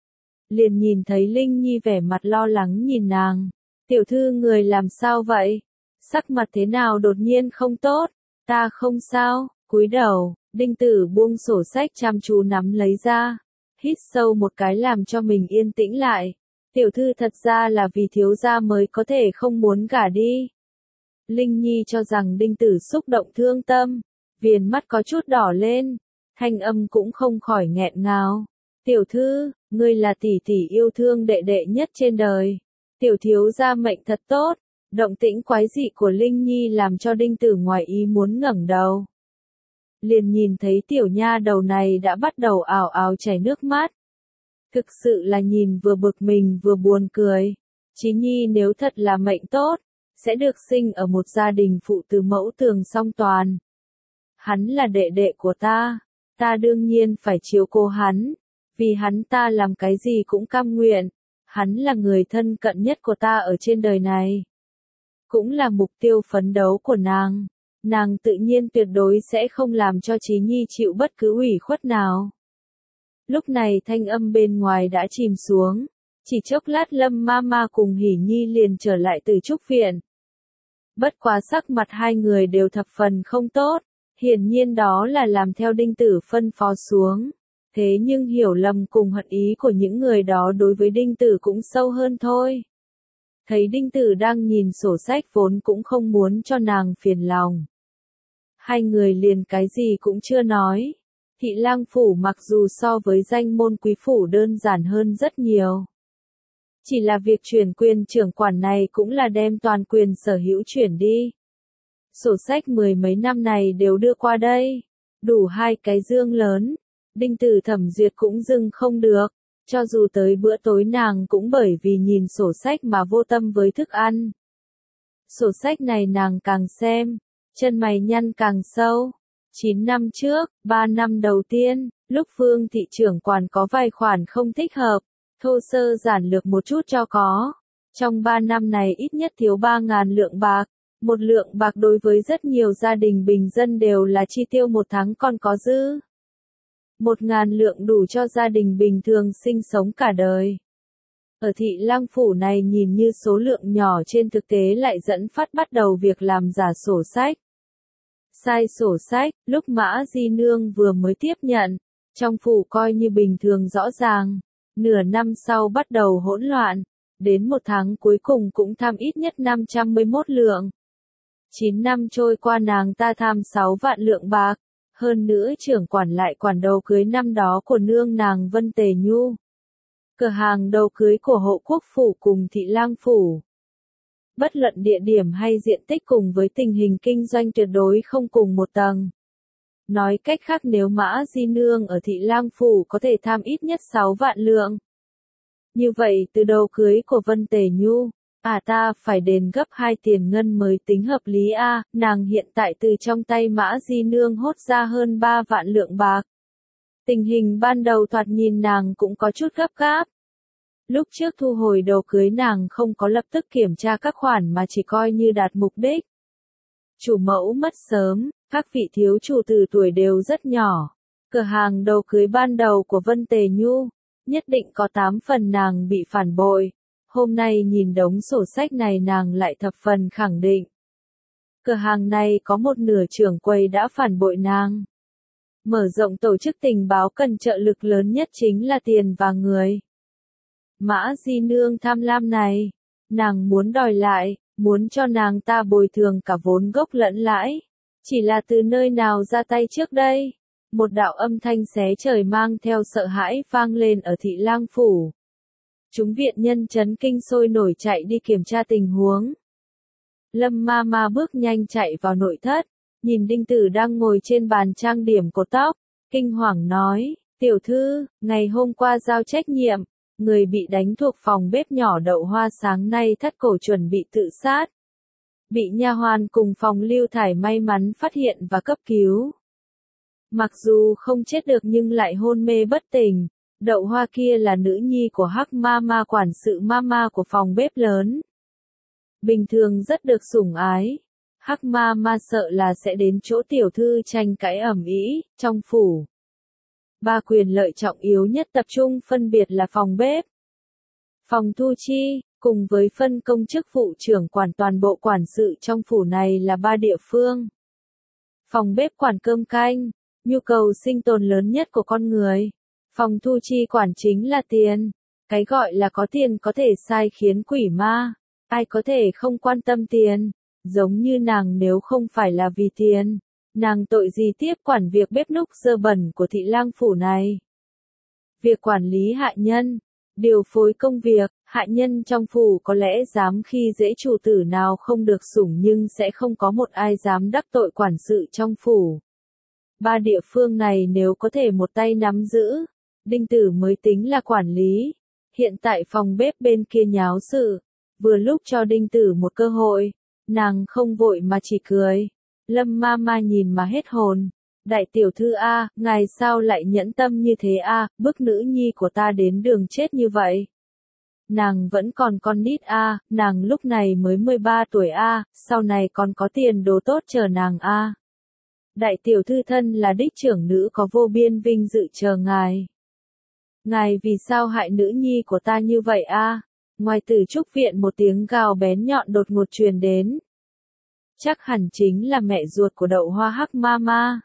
Liền nhìn thấy Linh Nhi vẻ mặt lo lắng nhìn nàng. Tiểu thư người làm sao vậy? Sắc mặt thế nào đột nhiên không tốt? Ta không sao, cúi đầu, Đinh Tử buông sổ sách chăm chú nắm lấy ra. Hít sâu một cái làm cho mình yên tĩnh lại. Tiểu thư thật ra là vì thiếu gia mới có thể không muốn gả đi. Linh Nhi cho rằng Đinh Tử xúc động thương tâm, viền mắt có chút đỏ lên, thanh âm cũng không khỏi nghẹn ngào. Tiểu thư, ngươi là tỷ tỷ yêu thương đệ đệ nhất trên đời. Tiểu thiếu gia mệnh thật tốt. Động tĩnh quái dị của Linh Nhi làm cho Đinh Tử ngoài ý muốn ngẩng đầu. Liền nhìn thấy tiểu nha đầu này đã bắt đầu ào ào chảy nước mắt. Thực sự là nhìn vừa bực mình vừa buồn cười. Chí Nhi nếu thật là mệnh tốt, sẽ được sinh ở một gia đình phụ tử mẫu tường song toàn. Hắn là đệ đệ của ta đương nhiên phải chiếu cố hắn, vì hắn ta làm cái gì cũng cam nguyện. Hắn là người thân cận nhất của ta ở trên đời này. Cũng là mục tiêu phấn đấu của nàng. Nàng tự nhiên tuyệt đối sẽ không làm cho Chí Nhi chịu bất cứ ủy khuất nào. Lúc này thanh âm bên ngoài đã chìm xuống. Chỉ chốc lát Lâm Mama cùng Hỉ Nhi liền trở lại từ trúc viện. Bất quá sắc mặt hai người đều thập phần không tốt. Hiển nhiên đó là làm theo Đinh Tử phân phó xuống. Thế nhưng hiểu lầm cùng hận ý của những người đó đối với Đinh Tử cũng sâu hơn thôi. Thấy Đinh Tử đang nhìn sổ sách vốn cũng không muốn cho nàng phiền lòng. Hai người liền cái gì cũng chưa nói. Thị lang phủ mặc dù so với danh môn quý phủ đơn giản hơn rất nhiều. Chỉ là việc chuyển quyền trưởng quản này cũng là đem toàn quyền sở hữu chuyển đi. Sổ sách mười mấy năm này đều đưa qua đây. Đủ hai cái dương lớn. Đinh Tử thẩm duyệt cũng dừng không được. Cho dù tới bữa tối nàng cũng bởi vì nhìn sổ sách mà vô tâm với thức ăn. Sổ sách này nàng càng xem, chân mày nhăn càng sâu. 9 năm trước, 3 năm đầu tiên, lúc Phương thị trưởng quản có vài khoản không thích hợp, thô sơ giản lược một chút cho có. Trong 3 năm này ít nhất thiếu 3.000 lượng bạc. Một lượng bạc đối với rất nhiều gia đình bình dân đều là chi tiêu một tháng còn có dư. 1.000 lượng đủ cho gia đình bình thường sinh sống cả đời. Ở thị lang phủ này nhìn như số lượng nhỏ trên thực tế lại dẫn phát bắt đầu việc làm giả sổ sách. Sai sổ sách, lúc Mã Di Nương vừa mới tiếp nhận, trong phủ coi như bình thường rõ ràng. Nửa năm sau bắt đầu hỗn loạn, đến một tháng cuối cùng cũng tham ít nhất 511 lượng. 9 năm trôi qua nàng ta tham 6 vạn lượng bạc. Hơn nữa trưởng quản lại quản đầu cưới năm đó của nương nàng Vân Tề Nhu. Cửa hàng đầu cưới của Hộ Quốc phủ cùng Thị Lang phủ. Bất luận địa điểm hay diện tích cùng với tình hình kinh doanh tuyệt đối không cùng một tầng. Nói cách khác nếu Mã Di Nương ở Thị Lang phủ có thể tham ít nhất 6 vạn lượng. Như vậy từ đầu cưới của Vân Tề Nhu, ta phải đền gấp 2 tiền ngân mới tính hợp lý a. Nàng hiện tại từ trong tay Mã Di Nương hốt ra hơn 3 vạn lượng bạc. Tình hình ban đầu thoạt nhìn nàng cũng có chút gấp gáp. Lúc trước thu hồi đầu cưới nàng không có lập tức kiểm tra các khoản mà chỉ coi như đạt mục đích. Chủ mẫu mất sớm, các vị thiếu chủ từ tuổi đều rất nhỏ. Cửa hàng đầu cưới ban đầu của Vân Tề Nhu, nhất định có 8 phần nàng bị phản bội. Hôm nay nhìn đống sổ sách này nàng lại thập phần khẳng định. Cửa hàng này có một nửa trưởng quầy đã phản bội nàng. Mở rộng tổ chức tình báo cần trợ lực lớn nhất chính là tiền và người. Mã Di Nương tham lam này, nàng muốn đòi lại, muốn cho nàng ta bồi thường cả vốn gốc lẫn lãi. Chỉ là từ nơi nào ra tay trước đây? một đạo âm thanh xé trời mang theo sợ hãi vang lên ở Thị Lang phủ. Chúng viện nhân chấn kinh sôi nổi chạy đi kiểm tra tình huống. Lâm ma ma bước nhanh chạy vào nội thất, nhìn Đinh Tử đang ngồi trên bàn trang điểm cột tóc, kinh hoàng nói, tiểu thư, ngày hôm qua giao trách nhiệm, người bị đánh thuộc phòng bếp nhỏ Đậu Hoa sáng nay thắt cổ chuẩn bị tự sát. Bị nha hoàn cùng phòng Lưu Thải may mắn phát hiện và cấp cứu. Mặc dù không chết được nhưng lại hôn mê bất tỉnh. Đậu Hoa kia là nữ nhi của Hắc Mama, quản sự mama của phòng bếp lớn. Bình thường rất được sủng ái. Hắc Mama sợ là sẽ đến chỗ tiểu thư tranh cãi ầm ĩ trong phủ. Ba quyền lợi trọng yếu nhất tập trung phân biệt là phòng bếp, phòng thu chi, cùng với phân công chức vụ trưởng quản toàn bộ quản sự trong phủ này là ba địa phương. Phòng bếp quản cơm canh, nhu cầu sinh tồn lớn nhất của con người. Phòng thu chi quản chính là tiền. Cái gọi là có tiền có thể sai khiến quỷ ma. Ai có thể không quan tâm tiền. Giống như nàng nếu không phải là vì tiền, nàng tội gì tiếp quản việc bếp núc dơ bẩn của Thị Lang phủ này. Việc quản lý hạ nhân, điều phối công việc, hạ nhân trong phủ có lẽ dám khi dễ chủ tử nào không được sủng nhưng sẽ không có một ai dám đắc tội quản sự trong phủ. Ba địa phương này nếu có thể một tay nắm giữ, Đinh Tử mới tính là quản lý. Hiện tại phòng bếp bên kia nháo sự, vừa lúc cho Đinh Tử một cơ hội, nàng không vội mà chỉ cười. Lâm ma ma nhìn mà hết hồn. Đại tiểu thư a, ngài sao lại nhẫn tâm như thế a, bức nữ nhi của ta đến đường chết như vậy. Nàng vẫn còn con nít a, nàng lúc này mới 13 tuổi a, sau này còn có tiền đồ tốt chờ nàng a. Đại tiểu thư thân là đích trưởng nữ có vô biên vinh dự chờ ngài. Ngài vì sao hại nữ nhi của ta như vậy a? Ngoài Tử Trúc viện một tiếng gào bén nhọn đột ngột truyền đến. Chắc hẳn chính là mẹ ruột của Đậu Hoa Hắc Mama.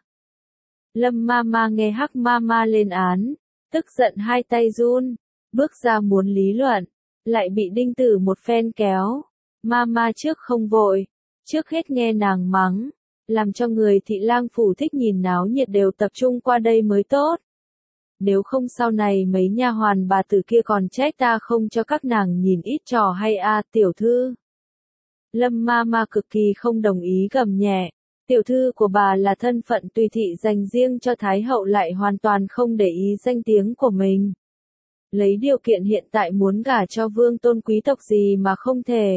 Lâm Mama nghe Hắc Mama lên án, tức giận hai tay run, bước ra muốn lý luận, lại bị Đinh Tử một phen kéo. Mama trước không vội, trước hết nghe nàng mắng, làm cho người Thị Lang phủ thích nhìn náo nhiệt đều tập trung qua đây mới tốt. Nếu không sau này mấy nha hoàn bà tử kia còn trách ta không cho các nàng nhìn ít trò hay a, tiểu thư. Lâm Mama cực kỳ không đồng ý gầm nhẹ. Tiểu thư của bà là thân phận tùy thị dành riêng cho Thái hậu lại hoàn toàn không để ý danh tiếng của mình. Lấy điều kiện hiện tại muốn gả cho vương tôn quý tộc gì mà không thể.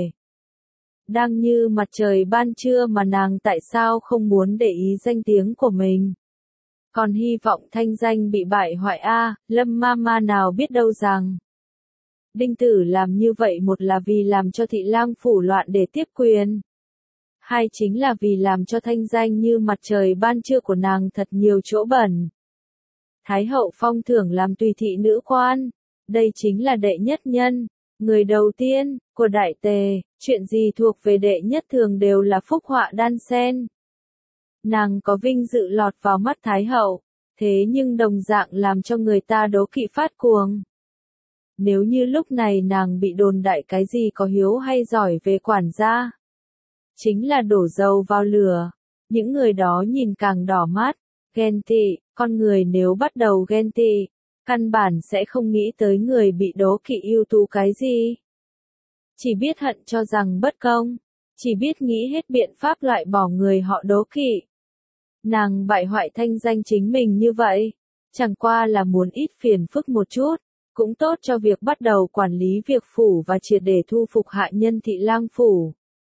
Đang như mặt trời ban trưa mà nàng tại sao không muốn để ý danh tiếng của mình. Còn hy vọng thanh danh bị bại hoại a, Lâm Mama nào biết đâu rằng. Đinh Tử làm như vậy một là vì làm cho Thị Lang phủ loạn để tiếp quyền. Hai chính là vì làm cho thanh danh như mặt trời ban trưa của nàng thật nhiều chỗ bẩn. Thái hậu phong thưởng làm tùy thị nữ quan. Đây chính là đệ nhất nhân, người đầu tiên, của đại tề, chuyện gì thuộc về đệ nhất thường đều là phúc họa đan xen. Nàng có vinh dự lọt vào mắt Thái hậu, thế nhưng đồng dạng làm cho người ta đố kỵ phát cuồng. Nếu như lúc này nàng bị đồn đại cái gì có hiếu hay giỏi về quản gia, chính là đổ dầu vào lửa, những người đó nhìn càng đỏ mắt, ghen tị, con người nếu bắt đầu ghen tị, căn bản sẽ không nghĩ tới người bị đố kỵ ưu tú cái gì. Chỉ biết hận cho rằng bất công, chỉ biết nghĩ hết biện pháp loại bỏ người họ đố kỵ. Nàng bại hoại thanh danh chính mình như vậy, chẳng qua là muốn ít phiền phức một chút, cũng tốt cho việc bắt đầu quản lý việc phủ và triệt để thu phục hạ nhân Thị Lang phủ.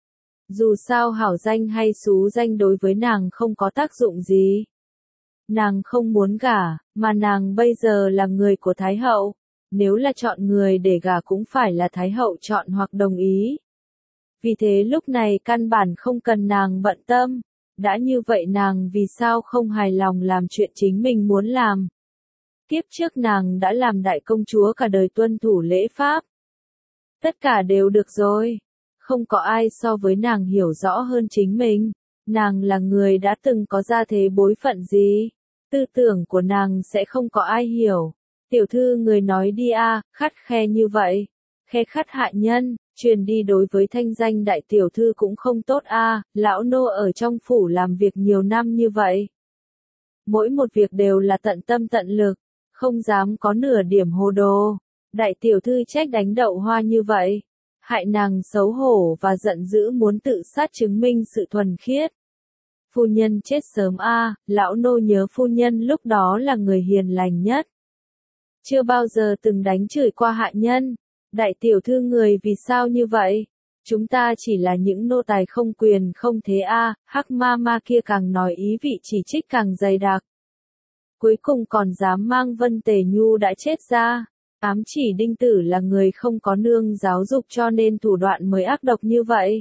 Dù sao hảo danh hay xú danh đối với nàng không có tác dụng gì. Nàng không muốn gả, mà nàng bây giờ là người của Thái hậu. Nếu là chọn người để gả cũng phải là Thái hậu chọn hoặc đồng ý. Vì thế lúc này căn bản không cần nàng bận tâm. Đã như vậy nàng vì sao không hài lòng làm chuyện chính mình muốn làm. Kiếp trước nàng đã làm đại công chúa cả đời tuân thủ lễ pháp. Tất cả đều được rồi. Không có ai so với nàng hiểu rõ hơn chính mình. Nàng là người đã từng có gia thế bối phận gì. Tư tưởng của nàng sẽ không có ai hiểu. Tiểu thư người nói đi a, khắt khe như vậy. Khe khắt hạ nhân, truyền đi đối với thanh danh đại tiểu thư cũng không tốt a, lão nô ở trong phủ làm việc nhiều năm như vậy. mỗi một việc đều là tận tâm tận lực, không dám có nửa điểm hồ đồ. Đại tiểu thư trách đánh Đậu Hoa như vậy, hại nàng xấu hổ và giận dữ muốn tự sát chứng minh sự thuần khiết. Phu nhân chết sớm a, lão nô nhớ phu nhân lúc đó là người hiền lành nhất. Chưa bao giờ từng đánh chửi qua hạ nhân. Đại tiểu thư người vì sao như vậy? Chúng ta chỉ là những nô tài không quyền không thế a. Hắc ma ma kia càng nói ý vị chỉ trích càng dày đặc. Cuối cùng còn dám mang Vân Tề Nhu đã chết ra. Ám chỉ Đinh Tử là người không có nương giáo dục cho nên thủ đoạn mới ác độc như vậy.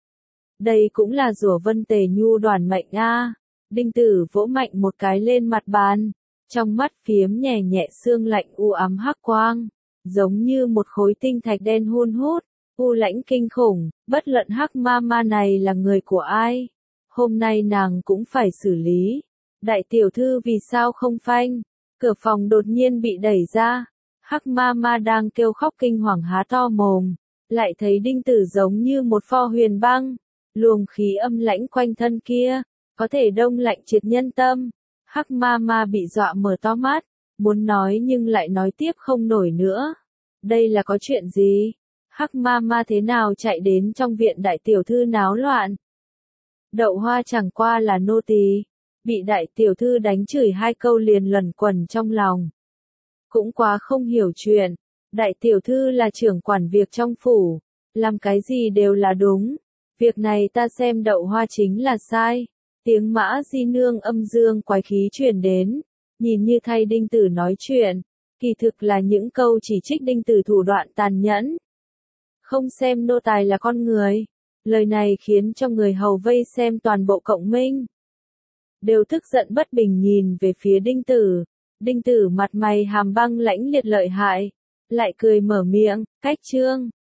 Đây cũng là rủa Vân Tề Nhu đoản mệnh a. Đinh Tử vỗ mạnh một cái lên mặt bàn, trong mắt phiếm nhẹ nhẹ sương lạnh u ám hắc quang, giống như một khối tinh thạch đen hun hút, u lãnh kinh khủng, bất luận hắc ma ma này là người của ai, hôm nay nàng cũng phải xử lý. Đại tiểu thư vì sao không phanh? Cửa phòng đột nhiên bị đẩy ra, hắc ma ma đang kêu khóc kinh hoàng há to mồm, lại thấy Đinh Tử giống như một pho huyền băng. Luồng khí âm lãnh quanh thân kia, có thể đông lạnh triệt nhân tâm. Hắc ma ma bị dọa mở to mắt, muốn nói nhưng lại nói tiếp không nổi nữa. Đây là có chuyện gì? Hắc ma ma thế nào chạy đến trong viện đại tiểu thư náo loạn? Đậu Hoa chẳng qua là nô tỳ, bị đại tiểu thư đánh chửi 2 câu liền luẩn quẩn trong lòng. Cũng quá không hiểu chuyện, đại tiểu thư là trưởng quản việc trong phủ, làm cái gì đều là đúng. Việc này ta xem Đậu Hoa chính là sai. Tiếng Mã Di Nương âm dương quái khí truyền đến, nhìn như thay Đinh Tử nói chuyện, kỳ thực là những câu chỉ trích Đinh Tử thủ đoạn tàn nhẫn. Không xem nô tài là con người. Lời này khiến cho người hầu vây xem toàn bộ cộng minh đều tức giận bất bình nhìn về phía Đinh Tử. Đinh Tử mặt mày hàm băng lãnh liệt lợi hại, lại cười mở miệng, cách trương.